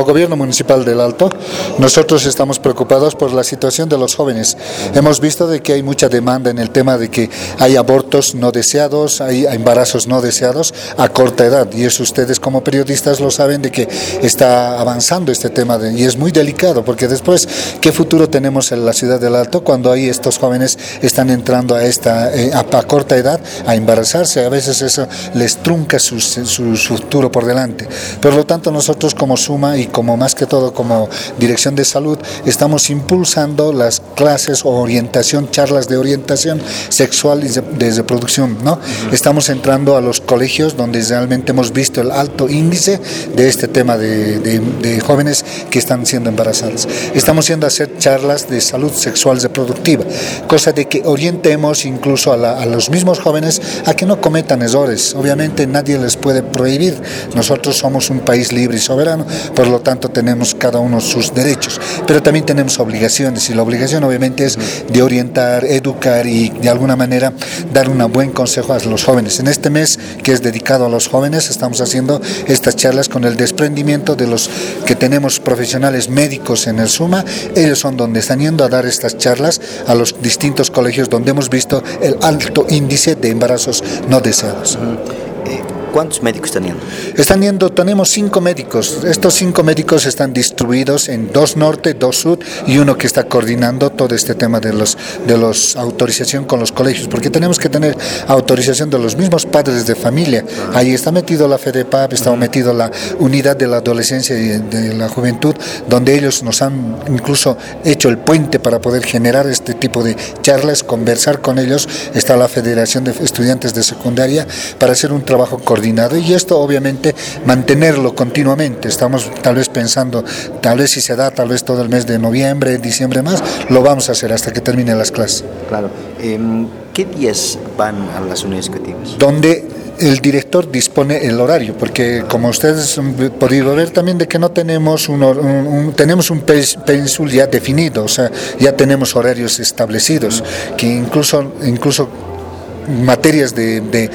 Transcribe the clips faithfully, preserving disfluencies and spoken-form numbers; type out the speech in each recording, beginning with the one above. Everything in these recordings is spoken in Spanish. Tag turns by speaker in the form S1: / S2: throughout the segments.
S1: gobierno municipal del Alto, nosotros estamos preocupados por la situación de los jóvenes. Hemos visto de que hay mucha demanda en el tema de que hay abortos no deseados, hay embarazos no deseados a corta edad, y eso ustedes como periodistas lo saben de que está avanzando este tema de, y es muy delicado, porque después, ¿qué futuro tenemos en la ciudad del Alto cuando ahí estos jóvenes están entrando a esta eh, a, a corta edad a embarazarse? A veces eso les trunca su, su, su futuro por delante. Por lo tanto, nosotros como SUMA y como más que todo como Dirección de Salud estamos impulsando las clases o orientación, charlas de orientación sexual y de, de reproducción, ¿no? Uh-huh. Estamos entrando a los colegios donde realmente hemos visto el alto índice de este tema de, de, de jóvenes que están siendo embarazadas. Estamos yendo a hacer charlas de salud sexual reproductiva, cosa de que orientemos incluso a, la, a los mismos jóvenes a que no cometan errores. Obviamente nadie les puede prohibir. Nosotros somos un país libre y soberano, por lo tanto tenemos cada uno sus derechos, pero también tenemos obligaciones, y la obligación obviamente es de orientar, educar y de alguna manera dar un buen consejo a los jóvenes. En este mes que es dedicado a los jóvenes estamos haciendo estas charlas con el desprendimiento de los que tenemos profesionales médicos en el SUMA. Ellos son donde están yendo a dar estas charlas a los distintos colegios donde hemos visto el alto índice de embarazos no deseados.
S2: ¿Cuántos médicos están yendo?
S1: Están yendo, tenemos cinco médicos. Estos cinco médicos están distribuidos en dos norte, dos sur y uno que está coordinando todo este tema de los de los autorización con los colegios, porque tenemos que tener autorización de los mismos padres de familia. Ahí está metido la FEDEPAP, está metido la unidad de la adolescencia y de la juventud, donde ellos nos han incluso hecho el puente para poder generar este tipo de charlas, conversar con ellos. Está la Federación de Estudiantes de Secundaria para hacer un trabajo coordinado. Y esto obviamente mantenerlo continuamente. Estamos tal vez pensando, tal vez si se da, tal vez todo el mes de noviembre, diciembre más, lo vamos a hacer hasta que terminen las clases.
S2: Claro. Eh, ¿Qué días van a las unidades educativas?
S1: Donde el director dispone el horario, porque como ustedes han podido ver también de que no tenemos un, un, un tenemos un pensul ya definido, o sea, ya tenemos horarios establecidos, que incluso incluso materias de, de,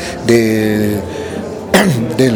S1: de Del,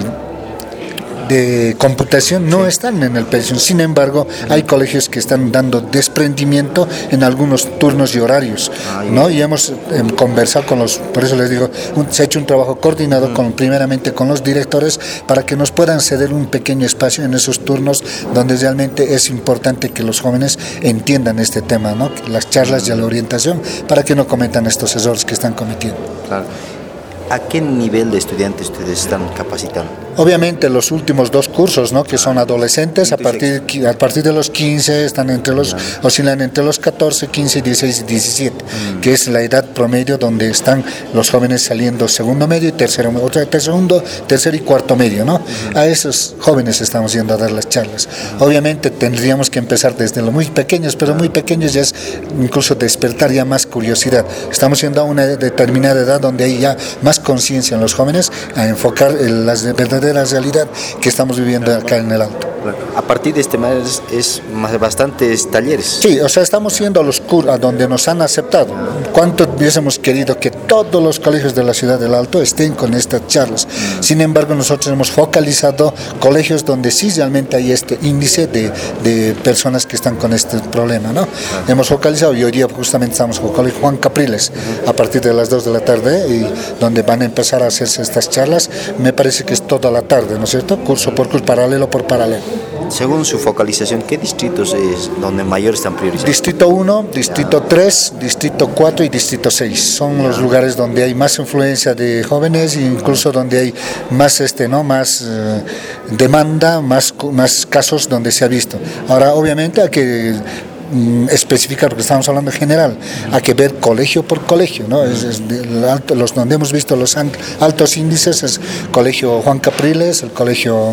S1: de computación no están en el pensión. Sin embargo, hay colegios que están dando desprendimiento en algunos turnos y horarios, ¿no? Y hemos eh, conversado con los, por eso les digo, un, se ha hecho un trabajo coordinado con, primeramente con los directores para que nos puedan ceder un pequeño espacio en esos turnos donde realmente es importante que los jóvenes entiendan este tema, ¿no? Las charlas y la orientación para que no cometan estos errores que están cometiendo.
S2: Claro. ¿A qué nivel de estudiantes ustedes están capacitando?
S1: Obviamente los últimos dos cursos, ¿no? Que son adolescentes, a partir, a partir de los quince, están entre los, oscilan entre los catorce, quince, dieciséis y diecisiete, mm. que es la edad promedio donde están los jóvenes saliendo segundo medio y tercero, otra segundo, tercero y cuarto medio, ¿no? Mm. A esos jóvenes estamos yendo a dar las charlas. Mm. Obviamente tendríamos que empezar desde los muy pequeños, pero muy pequeños ya es incluso despertar ya más curiosidad. Estamos yendo a una determinada edad donde hay ya más conciencia en los jóvenes a enfocar en la verdadera realidad que estamos viviendo acá en el Alto.
S2: A partir de este mes es más bastantes talleres.
S1: Sí, o sea, estamos yendo a los cursos a donde nos han aceptado. ¿Cuánto hubiésemos querido que todos los colegios de la ciudad del Alto estén con estas charlas? Sin embargo, nosotros hemos focalizado colegios donde sí realmente hay este índice de, de personas que están con este problema, ¿no? Uh-huh. Hemos focalizado y hoy día justamente estamos con el Colegio Juan Capriles uh-huh. a partir de las dos de la tarde, y donde van a empezar a hacerse estas charlas. Me parece que es toda la tarde, ¿no es cierto? Curso por curso, paralelo por paralelo.
S2: Según su focalización, ¿qué distritos es donde mayor están priorizando?
S1: Distrito uno, Distrito tres, Distrito cuatro y Distrito seis. Son los lugares donde hay más influencia de jóvenes e incluso donde hay más, este, ¿no? más eh, demanda, más, más casos donde se ha visto. Ahora, obviamente, hay que especificar, porque estamos hablando en general, hay que ver colegio por colegio, ¿no? Es, es de, alto, los donde hemos visto los altos índices es Colegio Juan Capriles, el Colegio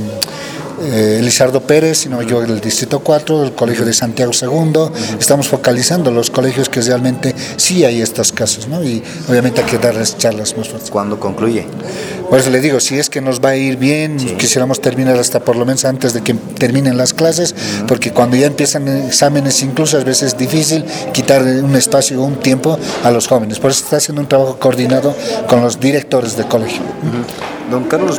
S1: Eh, Elizardo Pérez, sino yo el Distrito cuatro, el Colegio de Santiago segundo. Uh-huh. Estamos focalizando los colegios que realmente sí hay estos casos, ¿no? Y obviamente hay que darles charlas más fuertes.
S2: ¿Cuándo concluye?
S1: Por eso le digo, si es que nos va a ir bien, sí. quisiéramos terminar hasta por lo menos antes de que terminen las clases, uh-huh. porque cuando ya empiezan exámenes incluso a veces es difícil quitar un espacio o un tiempo a los jóvenes. Por eso está haciendo un trabajo coordinado con los directores de colegio.
S2: Uh-huh. Don Carlos,